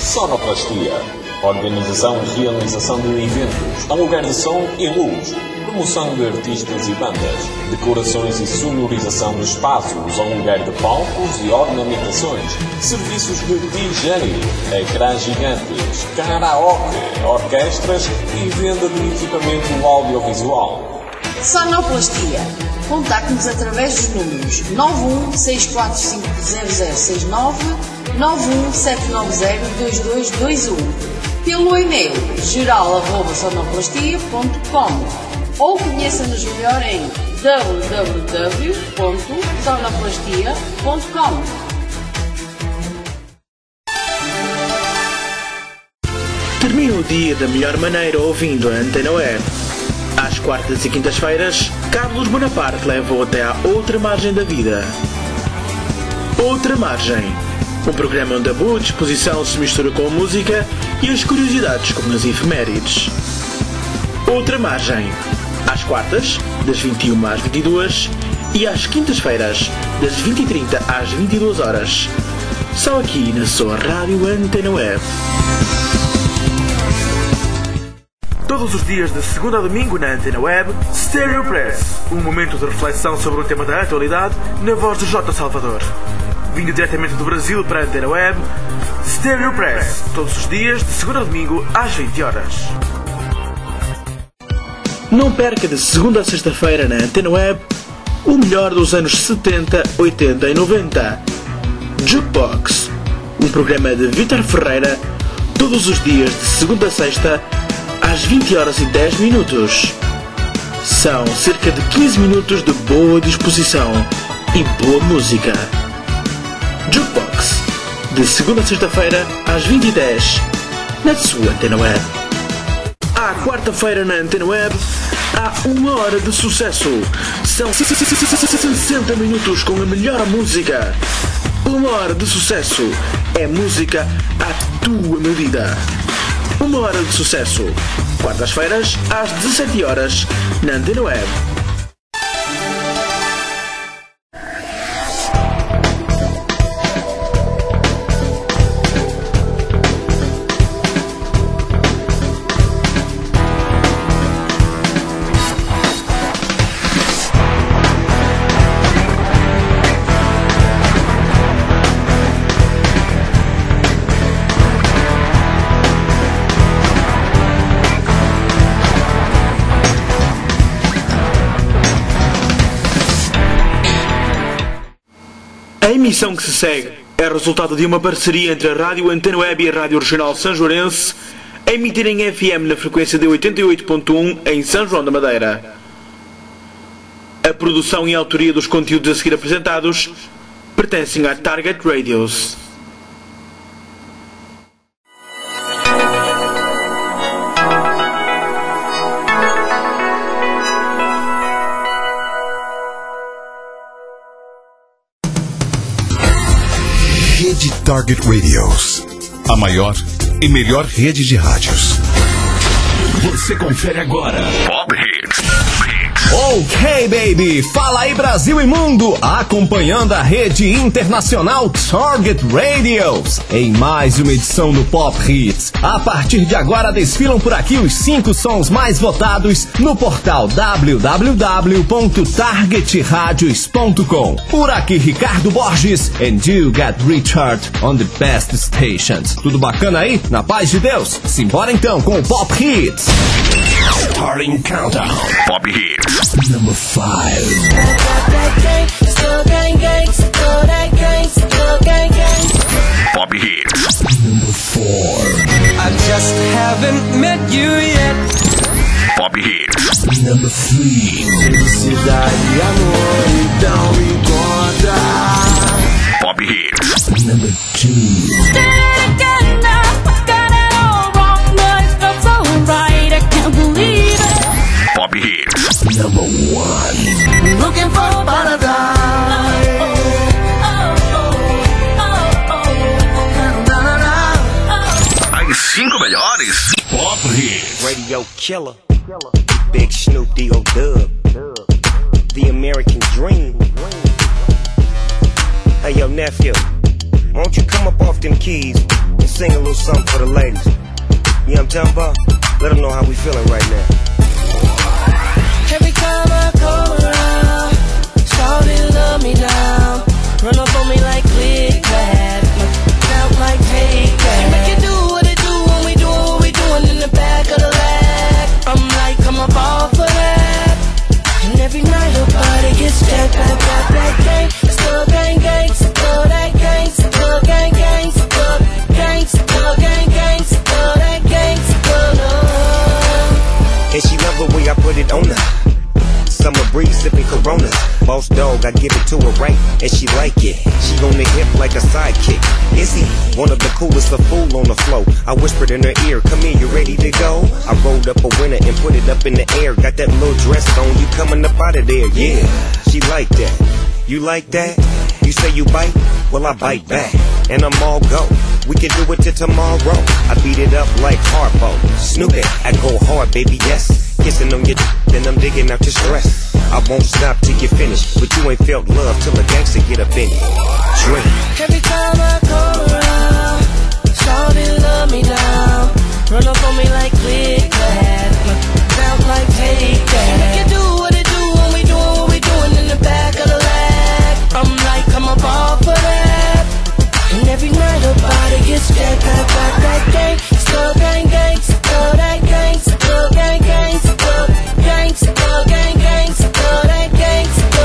Sonoplastia. Organização e realização de eventos, aluguer de som e luz, promoção de artistas e bandas, decorações e sonorização de espaços, aluguer de palcos e ornamentações, serviços de DJ, ecrãs gigantes, karaoke, orquestras e venda de equipamento audiovisual. Sonoplastia. Contacte-nos através dos números 916450069, 917902221, pelo e-mail geral@sonoplastia.com ou conheça-nos melhor em www.sonoplastia.com. Termina o dia da melhor maneira ouvindo a Antena Web. Às quartas e quintas-feiras, Carlos Bonaparte leva-o até à outra margem da vida. Outra Margem. Um programa onde a boa disposição se mistura com a música e as curiosidades como nas efemérides. Outra Margem. Às quartas, das 21 às 22 e às quintas-feiras, das 20h30 às 22 horas. Só aqui na sua Rádio Antena Web. Todos os dias de segunda a domingo na Antena Web, Stereo Press, um momento de reflexão sobre um tema da atualidade na voz de J. Salvador. Vindo diretamente do Brasil para a Antena Web, Stereo Press, todos os dias de segunda a domingo às 20 horas. Não perca de segunda a sexta-feira na Antena Web o melhor dos anos 70, 80 e 90. Jukebox, um programa de Vítor Ferreira, todos os dias de segunda a sexta às 20 horas e 10 minutos. São cerca de 15 minutos de boa disposição e boa música. Jukebox, de segunda a sexta-feira às 20h10, na sua Antena Web. À quarta-feira na Antena Web, há uma hora de sucesso. São 60 minutos com a melhor música. Uma hora de sucesso é música à tua medida. Uma hora de sucesso. Quartas-feiras, às 17 horas, na Antena Web. A emissão que se segue é resultado de uma parceria entre a Rádio Antena Web e a Rádio Regional Sanjoarense, a emitir em FM na frequência de 88.1 em São João da Madeira. A produção e a autoria dos conteúdos a seguir apresentados pertencem à Target Radios. Rede Target Radios, a maior e melhor rede de rádios. Você confere agora Pop Hits. Ok, baby! Fala aí, Brasil e mundo! Acompanhando a rede internacional Target Radios em mais uma edição do Pop Hits. A partir de agora desfilam por aqui os 5 sons mais votados no portal www.targetradios.com. Por aqui, Ricardo Borges and you get Richard on the best stations. Tudo bacana aí? Na paz de Deus? Simbora então com o Pop Hits. Starting Countdown. Pop Hits. Number 5. Pop Hits. Number 4. I just haven't met you yet. Pop Hits. Number 3. Felicidade, amor, então me conta. Pop Hits. Number 2. Pop Hits. Number 1. Looking for paradise. As 5 melhores. Pop Hits. Radio Killer. Big Snoop D.O. Dub. The American Dream. Hey, yo, nephew. Won't you come up off them keys and sing a little something for the ladies. You know what I'm talking about? Let them know how we feeling right now. Every time I come around, shawty love me now. Run up on me like click that, out like take that. She make it do what it do when we doing what we doing in the back of the lag. I'm like, come up off of that. And every night her body gets jacked, that gang. It's the gang, gang, it's the that gang, it's the gang, gang, it's the gang, it's the gang, gang, it's the that gang, it's the love. And she love the way I put it on her. Summer breeze sipping Coronas. Boss dog, I give it to her right, and she like it. She on the hip like a sidekick. Is he one of the coolest, a fool on the flow? I whispered in her ear, come here, you ready to go? I rolled up a winner and put it up in the air. Got that little dress on, you coming up out of there, yeah. She like that. You like that? You say you bite? Well, I bite back, and I'm all go. We can do it till tomorrow. I beat it up like Harpo. Snoop it, I go hard, baby, yes. Kissing on your then I'm digging out your stress. I won't stop till you finish, but you ain't felt love till a gangster get up in it. Drink. Every time I come around, shawty love me now. Run up on me like click that, out like take that. She make it do what it do when we doing what we doing in the back of the lag. I'm like, come up off of that. And every night her body gets jacked, that gang. It's the gang, gang, it's the that gang, it's the gang, gang, it's the gang, it's the gang, gang, it's the that gang, it's the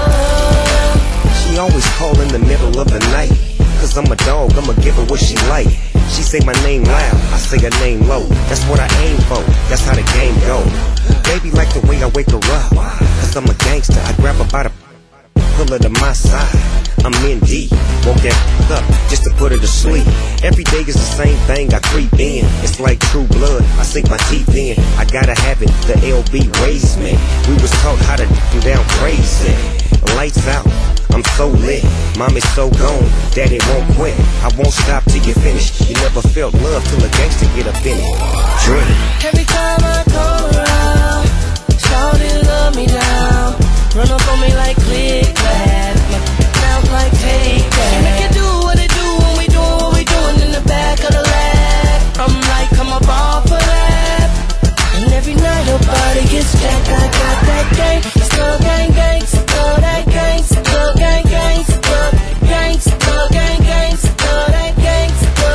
love. She always call in the middle of the night, cause I'm a dog, I'ma give her what she like. She say my name loud, I say her name low. That's what I aim for, that's how the game go. Baby like the way I wake her up, cause I'm a gangster. I grab her by the pull her to my side. I'm in deep, woke that up just to put her to sleep. Every day is the same thing, I creep in. It's like true blood, I sink my teeth in. I gotta have it, the LB raised me. We was taught how to do down crazy. Lights out, I'm so lit. Mommy's so gone, daddy won't quit. I won't stop till you finish. You never felt love till a gangster get up in it. Drink. Every time I come around, shawty love me now. Run up on me like click that, out like take that. She make it do what it do when we doing what we doing in the back of the lag. I'm like, come up off of that. And every night her body gets jacked, I got that gang. It's the gang, gang, it's the that gang, it's the gang, gang, it's the gang, it's the gang, gang, it's the that gang, it's the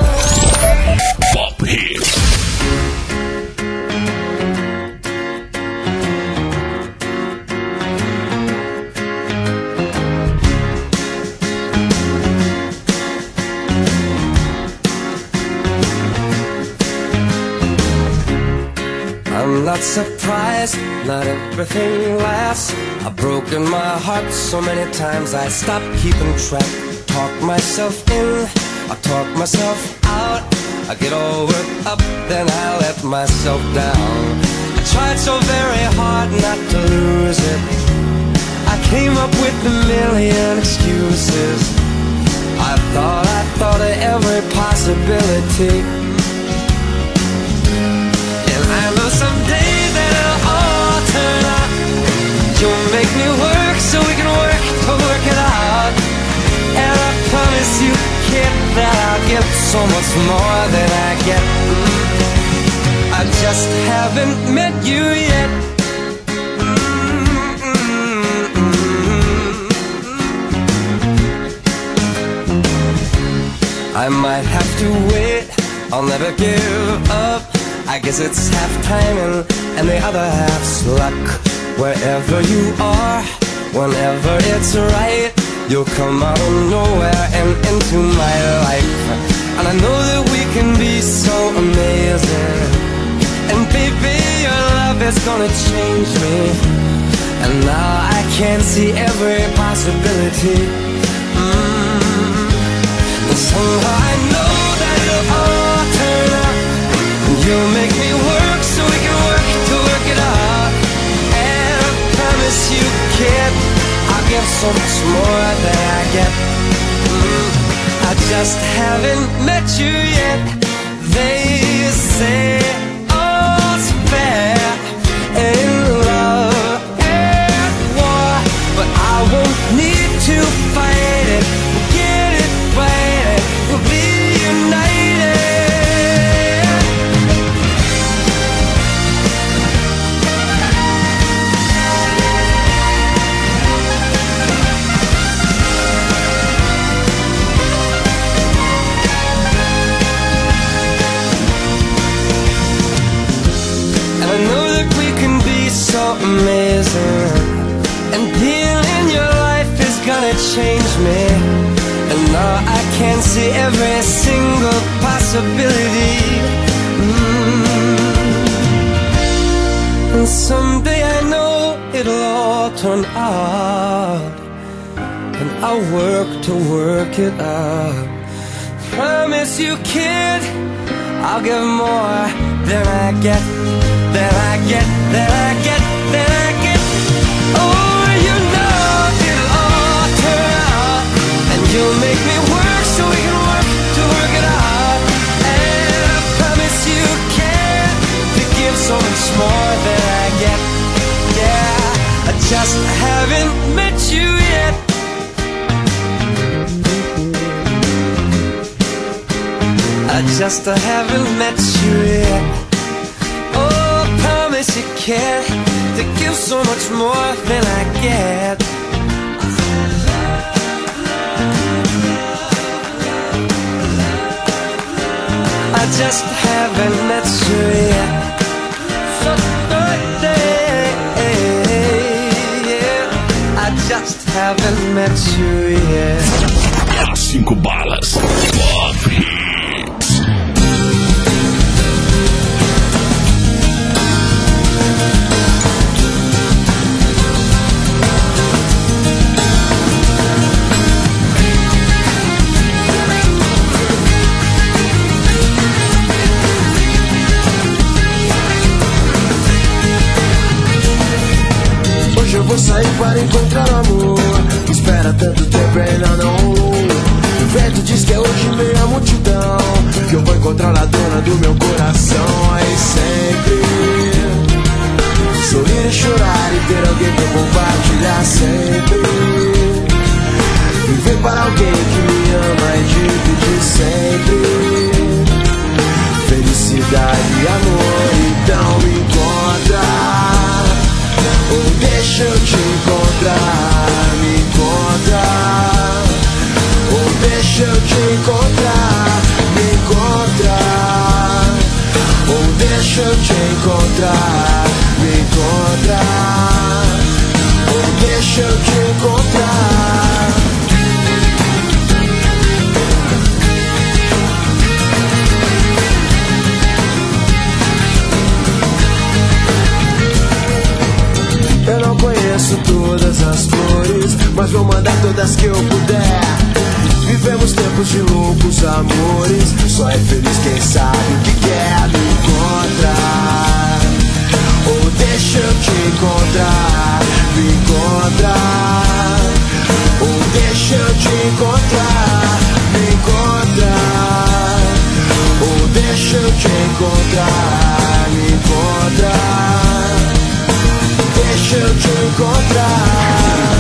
love. Pop Hits. I'm not surprised, not everything lasts. I've broken my heart so many times I stopped keeping track. Talk myself in, I talk myself out. I get all worked up, then I let myself down. I tried so very hard not to lose it. I came up with a million excuses. I thought of every possibility. I know someday that it'll all turn out. You'll make me work so we can work to work it out. And I promise you, kid, that I'll give so much more than I get. I just haven't met you yet. I might have to wait, I'll never give up. I guess it's half timing and the other half's luck. Wherever you are, whenever it's right, you'll come out of nowhere and into my life. And I know that we can be so amazing. And baby, your love is gonna change me. And now I can see every possibility. And somehow I know that it'll all turn out. You'll make me work so we can work to work it out. And I promise you, kid, I'll give so much more than I get. I just haven't met you yet. They say all's fair in love and war, but I won't need to fight it. We'll get it right, we'll be united. I can see every single possibility. And someday I know it'll all turn out, and I'll work to work it out. Promise you, kid, I'll give more than I get, than I get, than I get, than I get. Oh, you know it'll all turn out, and you'll make me work so we can work to work it out. And I promise you, kid, to give so much more than I get. Yeah, I just haven't met you yet. I just haven't met you yet. Oh, I promise you can't, to give so much more than I get. I just haven't met you yet. So I just haven't met you yet. 5 balas. Pop Hits. Hoje eu vou sair para encontrar o amor. Espera tanto tempo e ainda não rolou. O vento diz que é hoje meia multidão, que eu vou encontrar a dona do meu coração. Aí sempre sorrir e chorar e ter alguém pra compartilhar sempre. Viver para alguém que me ama e dividir sempre felicidade e amor. Então me encontra, ou deixa eu te encontrar. Me encontra, ou deixa eu te encontrar. Me encontra, ou deixa eu te encontrar. Me encontra, ou deixa eu te encontrar. Eu não conheço todas as flores, mas vou mandar todas que eu puder. Vivemos tempos de loucos amores, só é feliz quem sabe o que quer. Me encontrar, ou deixa eu te encontrar. Me encontrar, ou deixa eu te encontrar. Me encontrar, ou deixa eu te encontrar. Me encontrar, deixa eu te encontrar.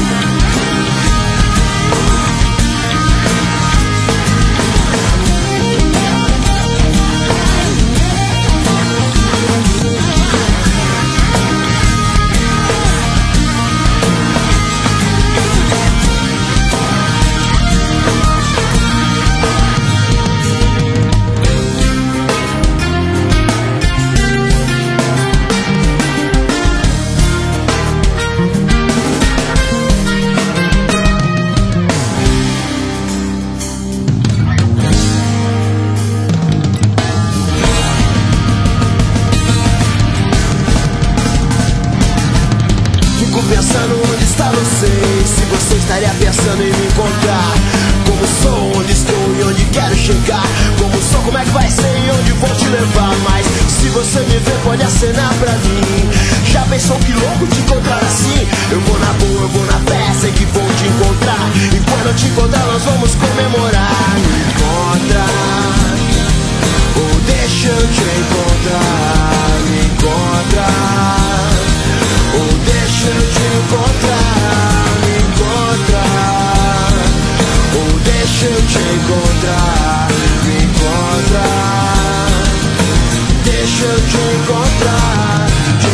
Pensando onde está você, se você estaria pensando em me encontrar. Como sou, onde estou e onde quero chegar. Como sou, como é que vai ser e onde vou te levar. Mas se você me ver, pode acenar pra mim. Já pensou que louco te encontrar assim? Eu vou na boa, eu vou na fé, sei que vou te encontrar. E quando eu te encontrar, nós vamos comemorar. Me encontra, ou deixa eu te encontrar. Me encontra, ou deixa eu te encontrar. Me encontrar, ou deixa eu te encontrar. Me encontrar, deixa eu te encontrar. Te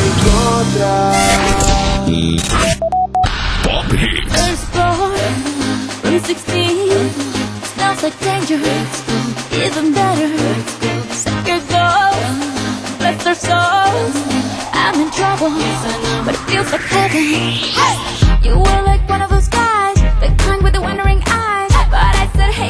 encontrar. Pop Hits. Explore, Route 16, smells like danger. Even better, second goals, bless their souls. I'm in trouble, but it feels like heaven. You were like one of those guys, the kind with the wondering eyes. But I said, hey,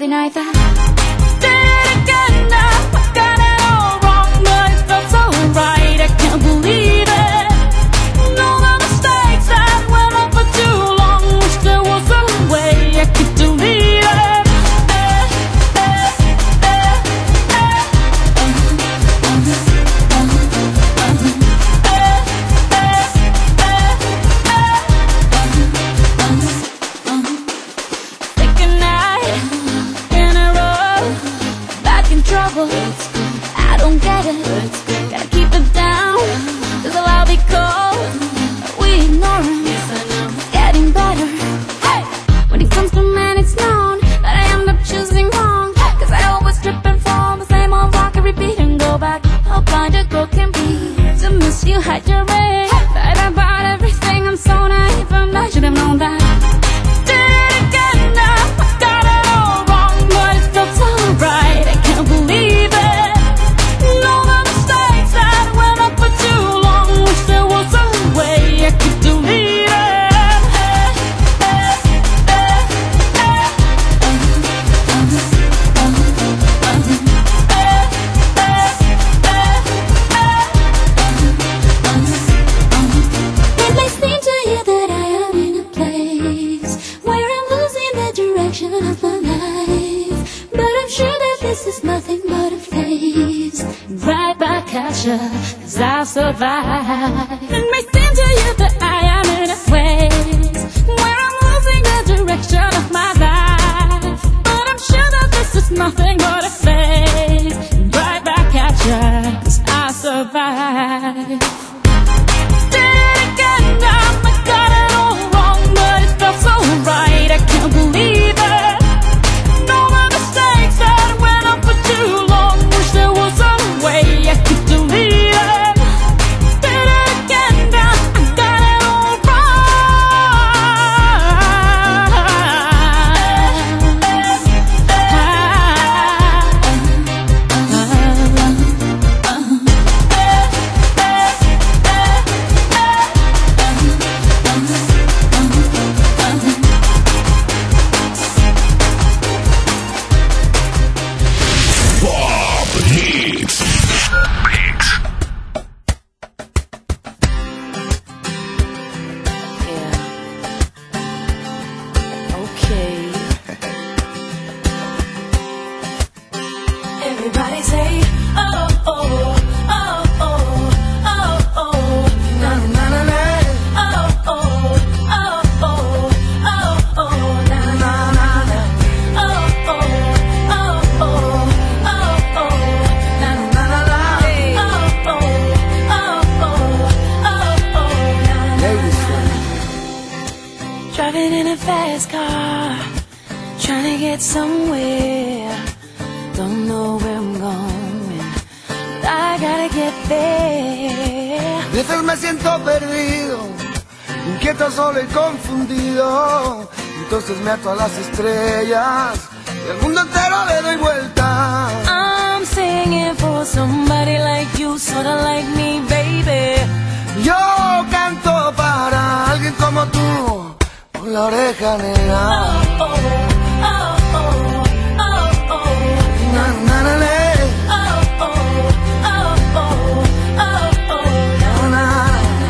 Saturday night that did it again now. I got it all wrong, but it felt so right. I can't believe it. All the mistakes that went on for too long. Wish there was a way I could delete it. I don't get it. Gotta keep it down, 'cause I'll be cold. We ignore him. It's getting better. Hey, when it comes to men, it's known that I end up choosing wrong. 'Cause I always trip and fall, the same old rock and repeat and go back. How blind a girl can be to miss you, hide your ring. Lied about everything, I'm so naive, and I should have known that. Did it again now. I got it all wrong, but it felt so right. I can't believe it. Cause I'll survive. It may seem to you that I am in a place where I'm losing the direction of my life, but I'm sure that this is nothing but a phase. Right back at you, 'cause I'll survive. Did it again now, I got it all wrong, but it felt so right. I can't believe it. All the mistakes that went on for too long. Wish there was a way I could delete it. Did it again now, I got it all Everybody say, oh, oh, oh, oh, oh, oh, na na na na, oh, oh, oh, oh, oh, oh, na na na na, oh, oh, oh, oh, oh, oh, na na na na, oh, oh, oh, oh, oh, na na na. Driving in a fast car, trying to get somewhere. Don't know where I'm going, but I gotta get there. A veces me siento perdido, inquieto, solo y confundido. Entonces me ato a las estrellas y al mundo entero le doy vuelta. I'm singing for somebody like you, sorta like me, baby. Yo canto para alguien como tú, por la oreja negra. Oh, oh, oh, oh. Na, na, na, na. Oh, oh, oh, oh, oh, Na, na.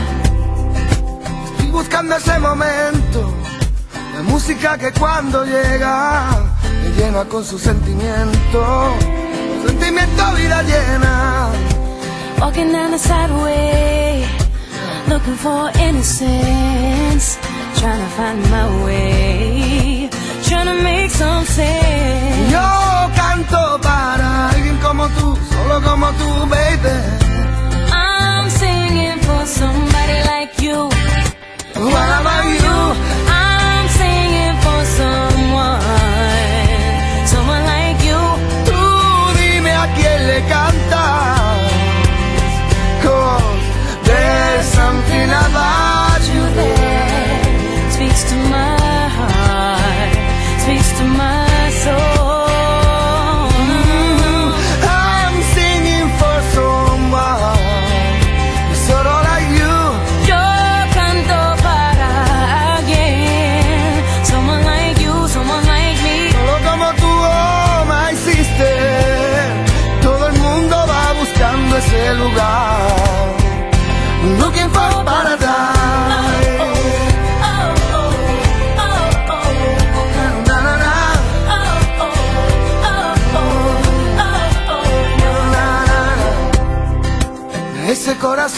Estoy buscando ese momento, la música que cuando llega me llena con su sentimiento, sentimiento vida llena. Walking down the sideway, looking for innocence, trying to find my way, trying to make some sense. Yo canto para alguien como tú, solo como tú, baby. I'm singing for somebody like you. What about you? I'm singing for someone like you. Tú dime a quién le cantas, 'cause there's something about you that speaks to my heart, speaks to my soul. I'm singing for someone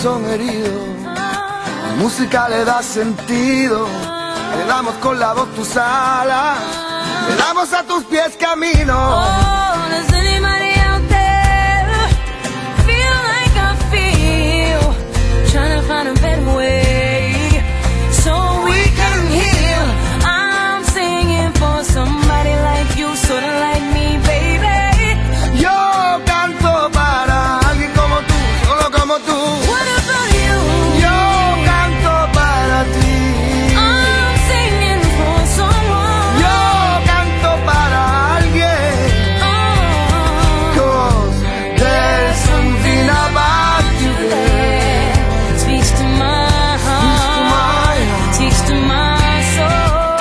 corazón herido. La música le da sentido. Le damos con la voz tus alas. Le damos a tus pies camino. Oh, does anybody out there feel like I feel? Trying to find a better way so we can heal. I'm singing for somebody like you, sorta like me, baby. Yo canto para alguien como tú, solo como tú. What about you? Yo canto para ti. I'm singing for someone. Yo canto para alguien. Oh, 'Cause there's something about you, girl. speaks to my heart, speaks to my soul.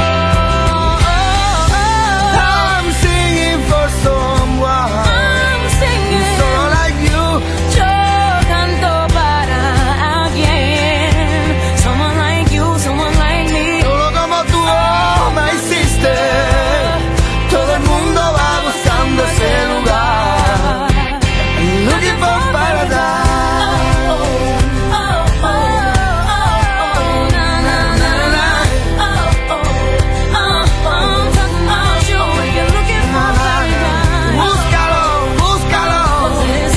I'm singing for someone. I'm singing. Solo like you. Yo canto para alguien, someone like you, someone like me. Solo como tú me hiciste. Todo el mundo va buscando ese lugar. Looking for paradise. Búscalo, búscalo.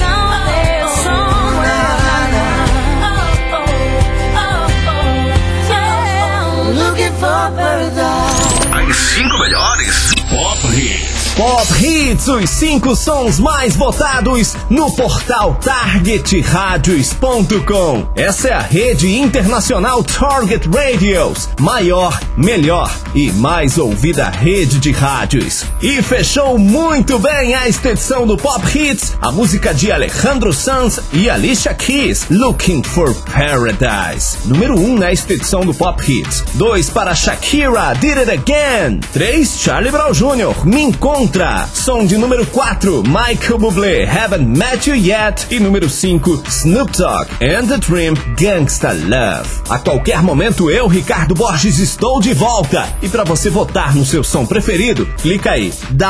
Looking for paradise. As 5 melhores Pop Hits. Pop Hits, os 5 sons mais votados no portal targetradios.com. Essa é a rede internacional Target Radios, maior, melhor e mais ouvida rede de rádios. E fechou muito bem esta edição do Pop Hits, a música de Alejandro Sanz e Alicia Keys, Looking for Paradise. Número 1 nesta edição do Pop Hits. 2 para Shakira, Did It Again. 3, Charlie Brown Jr., Me Encontra. Som de número 4, Michael Bublé, Haven't Met You Yet. E número 5, Snoop Dogg and the Dream, Gangsta Love. A qualquer momento eu, Ricardo Borges, estou de volta. E para você votar no seu som preferido, clica aí,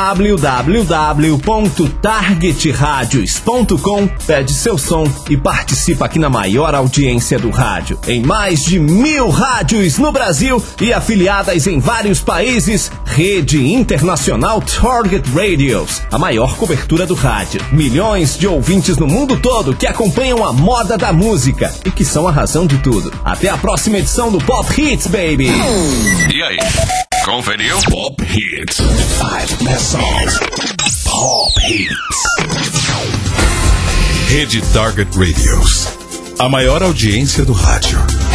www.targetradios.com, pede seu som e participa aqui na maior audiência do rádio. Em mais de 1000 rádios no Brasil e afiliadas em vários países, Rede Internacional Target Radios, a maior cobertura do rádio. Milhões de ouvintes no mundo todo que acompanham a moda da música e que são a razão de tudo. Até a próxima edição do Pop Hits, baby! E aí, conferiu? Pop Hits. 5 best songs. Pop Hits. Rede Target Radios, a maior audiência do rádio.